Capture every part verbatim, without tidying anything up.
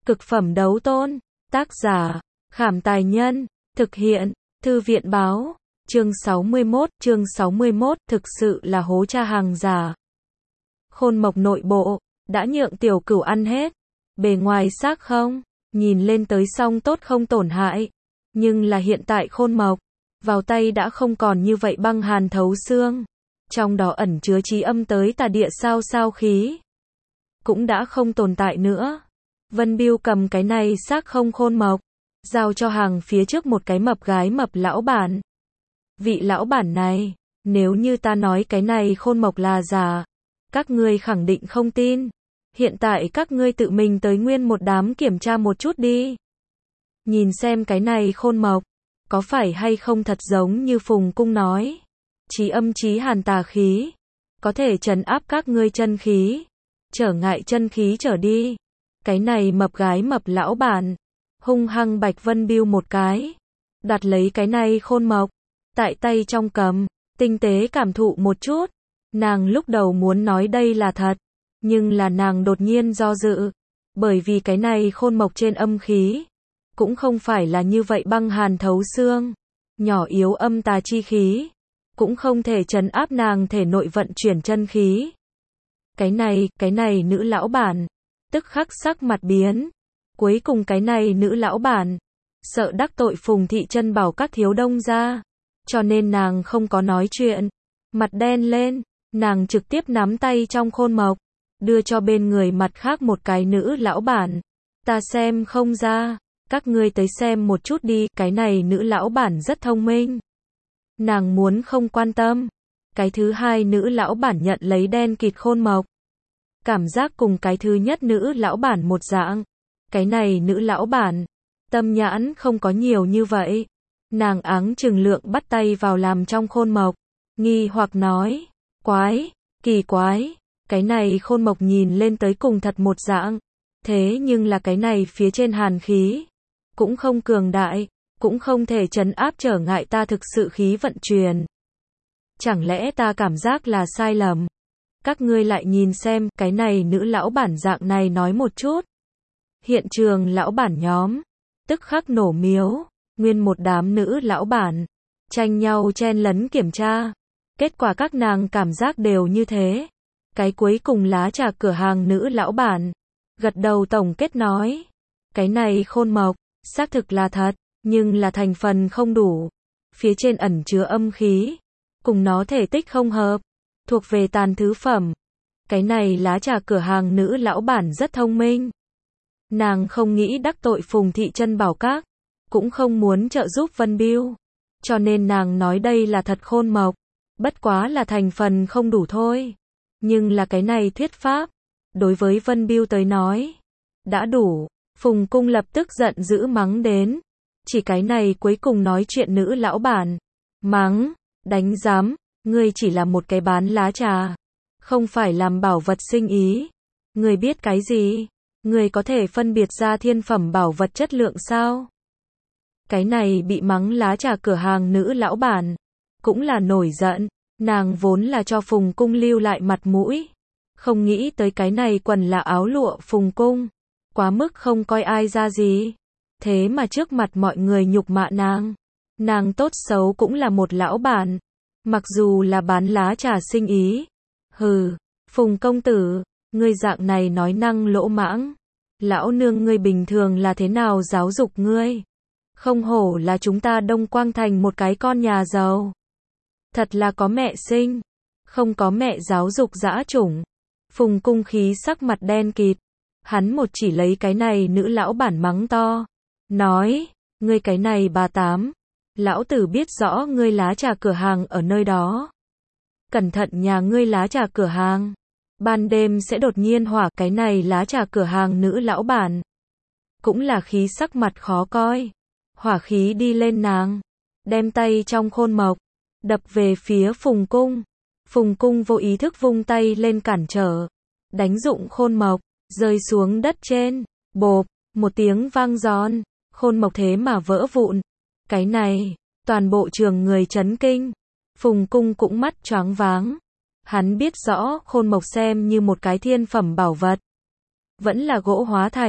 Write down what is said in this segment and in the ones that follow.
Cực phẩm đấu tôn. Tác giả, Khảm Tài Nhân. Thực hiện, Thư viện Báo. Chương sáu mươi mốt, chương sáu mươi mốt, thực sự là hố cha hàng giả. Khôn mộc nội bộ, đã nhượng tiểu cửu ăn hết. Bề ngoài xác không, nhìn lên tới song tốt không tổn hại. Nhưng là hiện tại khôn mộc, vào tay đã không còn như vậy băng hàn thấu xương. Trong đó ẩn chứa chí âm tới tà địa sao sao khí. Cũng đã không tồn tại nữa. Vân Biêu cầm cái này xác không khôn mộc, giao cho hàng phía trước một cái mập gái mập lão bản. Vị lão bản này, nếu như ta nói cái này khôn mộc là giả, các ngươi khẳng định không tin. Hiện tại các ngươi tự mình tới nguyên một đám kiểm tra một chút đi. Nhìn xem cái này khôn mộc, có phải hay không thật giống như Phùng Cung nói. Chí âm chí hàn tà khí, có thể trấn áp các ngươi chân khí, trở ngại chân khí trở đi. Cái này mập gái mập lão bản, hung hăng bạch Vân Biêu một cái, đặt lấy cái này khôn mộc, tại tay trong cầm, tinh tế cảm thụ một chút. Nàng lúc đầu muốn nói đây là thật, nhưng là nàng đột nhiên do dự, bởi vì cái này khôn mộc trên âm khí, cũng không phải là như vậy băng hàn thấu xương, nhỏ yếu âm tà chi khí, cũng không thể trấn áp nàng thể nội vận chuyển chân khí. Cái này, cái này nữ lão bản, tức khắc sắc mặt biến. Cuối cùng cái này nữ lão bản, sợ đắc tội Phùng Thị Chân Bảo các thiếu đông gia, cho nên nàng không có nói chuyện. Mặt đen lên, nàng trực tiếp nắm tay trong khôn mộc, đưa cho bên người mặt khác một cái nữ lão bản. Ta xem không ra, các ngươi tới xem một chút đi. Cái này nữ lão bản rất thông minh, nàng muốn không quan tâm. Cái thứ hai nữ lão bản nhận lấy đen kịt khôn mộc, cảm giác cùng cái thứ nhất nữ lão bản một dạng. Cái này nữ lão bản, tâm nhãn không có nhiều như vậy. Nàng áng chừng lượng bắt tay vào làm trong khôn mộc, nghi hoặc nói, quái, kỳ quái, cái này khôn mộc nhìn lên tới cùng thật một dạng. Thế nhưng là cái này phía trên hàn khí, cũng không cường đại, cũng không thể trấn áp trở ngại ta thực sự khí vận chuyển. Chẳng lẽ ta cảm giác là sai lầm? Các ngươi lại nhìn xem, cái này nữ lão bản dạng này nói một chút. Hiện trường lão bản nhóm, tức khắc nổ miếu, nguyên một đám nữ lão bản, tranh nhau chen lấn kiểm tra. Kết quả các nàng cảm giác đều như thế. Cái cuối cùng lá trà cửa hàng nữ lão bản, gật đầu tổng kết nói. Cái này khôn mộc, xác thực là thật, nhưng là thành phần không đủ. Phía trên ẩn chứa âm khí, cùng nó thể tích không hợp, thuộc về tàn thứ phẩm. Cái này lá trà cửa hàng nữ lão bản rất thông minh. Nàng không nghĩ đắc tội Phùng Thị Chân Bảo các, cũng không muốn trợ giúp Vân Biêu, cho nên nàng nói đây là thật khôn mộc, bất quá là thành phần không đủ thôi. Nhưng là cái này thuyết pháp, đối với Vân Biêu tới nói, đã đủ. Phùng Cung lập tức giận dữ mắng đến, chỉ cái này cuối cùng nói chuyện nữ lão bản, mắng, đánh giám, ngươi chỉ là một cái bán lá trà, không phải làm bảo vật sinh ý. Ngươi biết cái gì? Ngươi có thể phân biệt ra thiên phẩm bảo vật chất lượng sao? Cái này bị mắng lá trà cửa hàng nữ lão bản, cũng là nổi giận. Nàng vốn là cho Phùng Cung lưu lại mặt mũi, không nghĩ tới cái này quần là áo lụa Phùng Cung, quá mức không coi ai ra gì. Thế mà trước mặt mọi người nhục mạ nàng. Nàng tốt xấu cũng là một lão bản, mặc dù là bán lá trà sinh ý. Hừ, Phùng công tử, ngươi dạng này nói năng lỗ mãng. Lão nương ngươi bình thường là thế nào giáo dục ngươi? Không hổ là chúng ta Đông Quang Thành một cái con nhà giàu. Thật là có mẹ sinh, không có mẹ giáo dục dã chủng. Phùng Cung khí sắc mặt đen kịt, hắn một chỉ lấy cái này nữ lão bản mắng to, nói, ngươi cái này bà tám, lão tử biết rõ ngươi lá trà cửa hàng ở nơi đó. Cẩn thận nhà ngươi lá trà cửa hàng, ban đêm sẽ đột nhiên hỏa. Cái này lá trà cửa hàng nữ lão bản, cũng là khí sắc mặt khó coi, hỏa khí đi lên nàng, đem tay trong khôn mộc, đập về phía Phùng Cung. Phùng Cung vô ý thức vung tay lên cản trở, đánh dụng khôn mộc, rơi xuống đất trên, bộp, một tiếng vang giòn, khôn mộc thế mà vỡ vụn. Cái này, toàn bộ trường người chấn kinh. Phùng Cung cũng mắt choáng váng. Hắn biết rõ khôn mộc xem như một cái thiên phẩm bảo vật, vẫn là gỗ hóa thạch,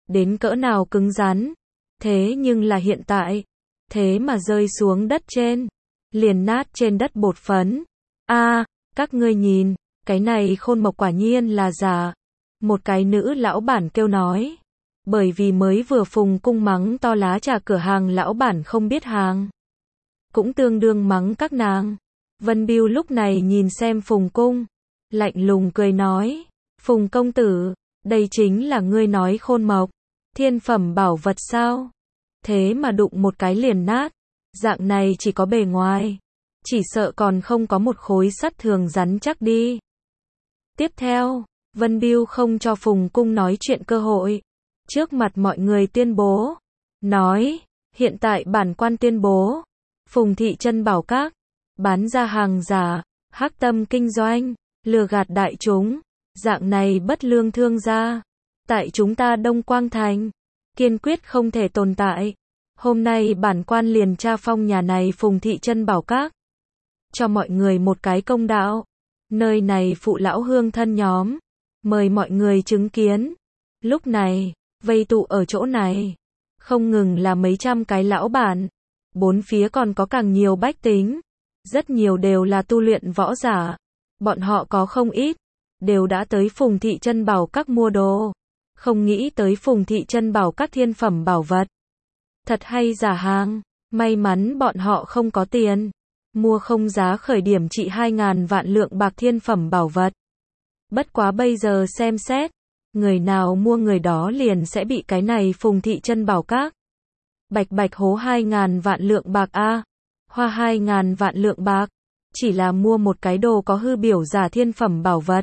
đến cỡ nào cứng rắn. Thế nhưng là hiện tại, thế mà rơi xuống đất trên, liền nát trên đất bột phấn. A, các ngươi nhìn, cái này Khôn Mộc quả nhiên là giả. Một cái nữ lão bản kêu nói. Bởi vì mới vừa Phùng Cung mắng to lá trà cửa hàng lão bản không biết hàng. Cũng tương đương mắng các nàng. Vân Biêu lúc này nhìn xem Phùng Cung, lạnh lùng cười nói. Phùng công tử, đây chính là ngươi nói Khôn Mộc, thiên phẩm bảo vật sao? Thế mà đụng một cái liền nát, dạng này chỉ có bề ngoài, chỉ sợ còn không có một khối sắt thường rắn chắc đi. Tiếp theo, Vân Biêu không cho Phùng Cung nói chuyện cơ hội, trước mặt mọi người tuyên bố, nói, hiện tại bản quan tuyên bố, Phùng thị Chân Bảo Các, bán ra hàng giả, hắc tâm kinh doanh, lừa gạt đại chúng, dạng này bất lương thương gia, tại chúng ta Đông Quang Thành, kiên quyết không thể tồn tại. Hôm nay bản quan liền tra phong nhà này Phùng thị Chân Bảo Các, cho mọi người một cái công đạo. Nơi này phụ lão hương thân nhóm, mời mọi người chứng kiến. Lúc này, vây tụ ở chỗ này, không ngừng là mấy trăm cái lão bản, bốn phía còn có càng nhiều bách tính, rất nhiều đều là tu luyện võ giả, bọn họ có không ít, đều đã tới Phùng thị Chân Bảo Các mua đồ, không nghĩ tới Phùng thị Chân Bảo Các thiên phẩm bảo vật, thật hay giả hàng, may mắn bọn họ không có tiền, mua không giá khởi điểm trị hai ngàn vạn lượng bạc thiên phẩm bảo vật. Bất quá bây giờ xem xét, người nào mua người đó liền sẽ bị cái này Phùng thị Chân Bảo Các bạch bạch hố hai ngàn vạn lượng bạc a, hoa hai ngàn vạn lượng bạc, chỉ là mua một cái đồ có hư biểu giả thiên phẩm bảo vật.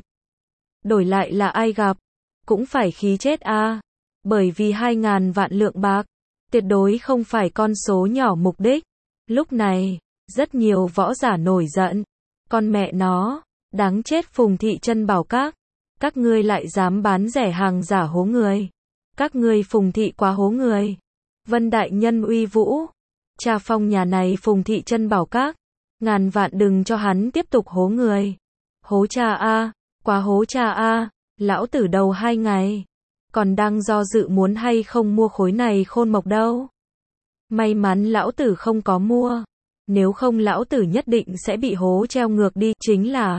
Đổi lại là ai gặp, cũng phải khí chết a, bởi vì hai ngàn vạn lượng bạc, tuyệt đối không phải con số nhỏ mục đích. Lúc này, rất nhiều võ giả nổi giận, con mẹ nó, đáng chết Phùng thị Chân Bảo Các, các ngươi lại dám bán rẻ hàng giả hố người, các ngươi Phùng thị quá hố người. Vân đại nhân uy vũ, tra phong nhà này Phùng thị Chân Bảo Các, ngàn vạn đừng cho hắn tiếp tục hố người. Hố cha a, quá hố cha a, lão tử đầu hai ngày, còn đang do dự muốn hay không mua khối này Khôn Mộc đâu. May mắn lão tử không có mua, nếu không lão tử nhất định sẽ bị hố treo ngược đi, chính là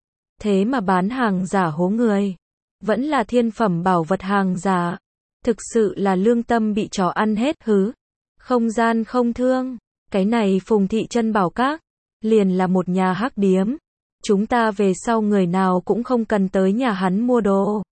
thế mà bán hàng giả hố người, vẫn là thiên phẩm bảo vật hàng giả, thực sự là lương tâm bị chó ăn hết hứ. Không gian không thương, cái này Phùng thị Chân Bảo Các, liền là một nhà hắc điếm, chúng ta về sau người nào cũng không cần tới nhà hắn mua đồ.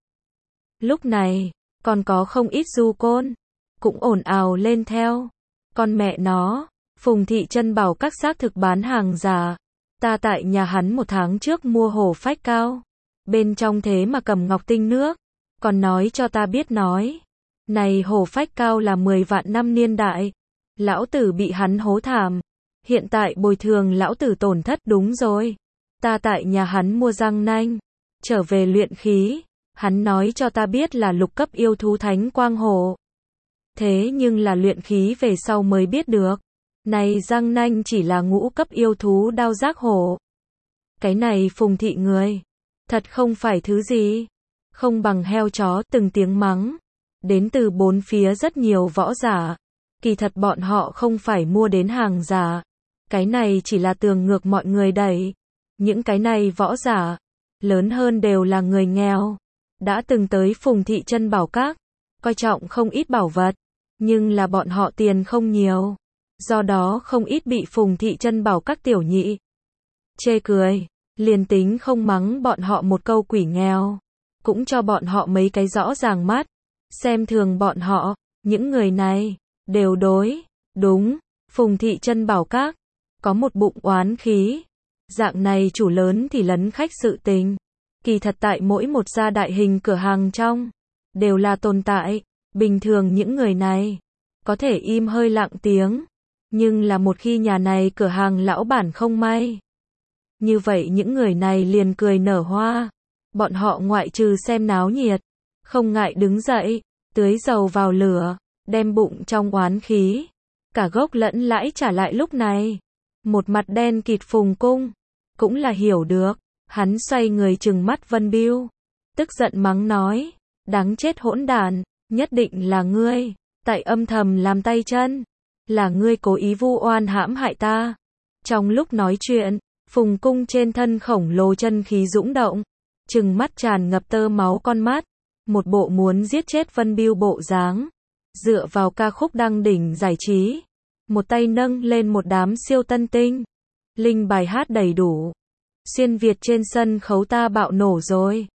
Lúc này, còn có không ít du côn, cũng ồn ào lên theo, con mẹ nó, Phùng thị Chân Bảo Các xác thực bán hàng giả, ta tại nhà hắn một tháng trước mua hổ phách cao, bên trong thế mà cầm ngọc tinh nước, còn nói cho ta biết nói, này hổ phách cao là mười vạn năm niên đại, lão tử bị hắn hố thảm, hiện tại bồi thường lão tử tổn thất. Đúng rồi, ta tại nhà hắn mua răng nanh, trở về luyện khí, hắn nói cho ta biết là lục cấp yêu thú thánh quang hổ. Thế nhưng là luyện khí về sau mới biết được, này răng nanh chỉ là ngũ cấp yêu thú đao giác hổ. Cái này Phùng thị người, thật không phải thứ gì, không bằng heo chó. Từng tiếng mắng, đến từ bốn phía rất nhiều võ giả, kỳ thật bọn họ không phải mua đến hàng giả, cái này chỉ là tường ngược mọi người đẩy. Những cái này võ giả, lớn hơn đều là người nghèo, đã từng tới Phùng thị Chân Bảo Các, coi trọng không ít bảo vật, nhưng là bọn họ tiền không nhiều, do đó không ít bị Phùng thị Chân Bảo Các tiểu nhị chê cười, liền tính không mắng bọn họ một câu quỷ nghèo, cũng cho bọn họ mấy cái rõ ràng mắt, xem thường bọn họ. Những người này đều đối đúng Phùng thị Chân Bảo Các có một bụng oán khí, dạng này chủ lớn thì lấn khách sự tình, kỳ thật tại mỗi một gia đại hình cửa hàng trong đều là tồn tại. Bình thường những người này có thể im hơi lặng tiếng, nhưng là một khi nhà này cửa hàng lão bản không may, như vậy những người này liền cười nở hoa, bọn họ ngoại trừ xem náo nhiệt, không ngại đứng dậy, tưới dầu vào lửa, đem bụng trong oán khí, cả gốc lẫn lãi trả lại. Lúc này, một mặt đen kịt Phùng Cung, cũng là hiểu được, hắn xoay người trừng mắt Vân Biêu, tức giận mắng nói, đáng chết hỗn đản, Nhất định là ngươi, tại âm thầm làm tay chân. Là ngươi cố ý vu oan hãm hại ta. Trong lúc nói chuyện, Phùng Cung trên thân khổng lồ chân khí dũng động, trừng mắt tràn ngập tơ máu con mắt, một bộ muốn giết chết Vân Bưu bộ dáng. Dựa vào ca khúc đăng đỉnh giải trí, một tay nâng lên một đám siêu tân tinh, linh bài hát đầy đủ. Xuyên Việt trên sân khấu ta bạo nổ rồi.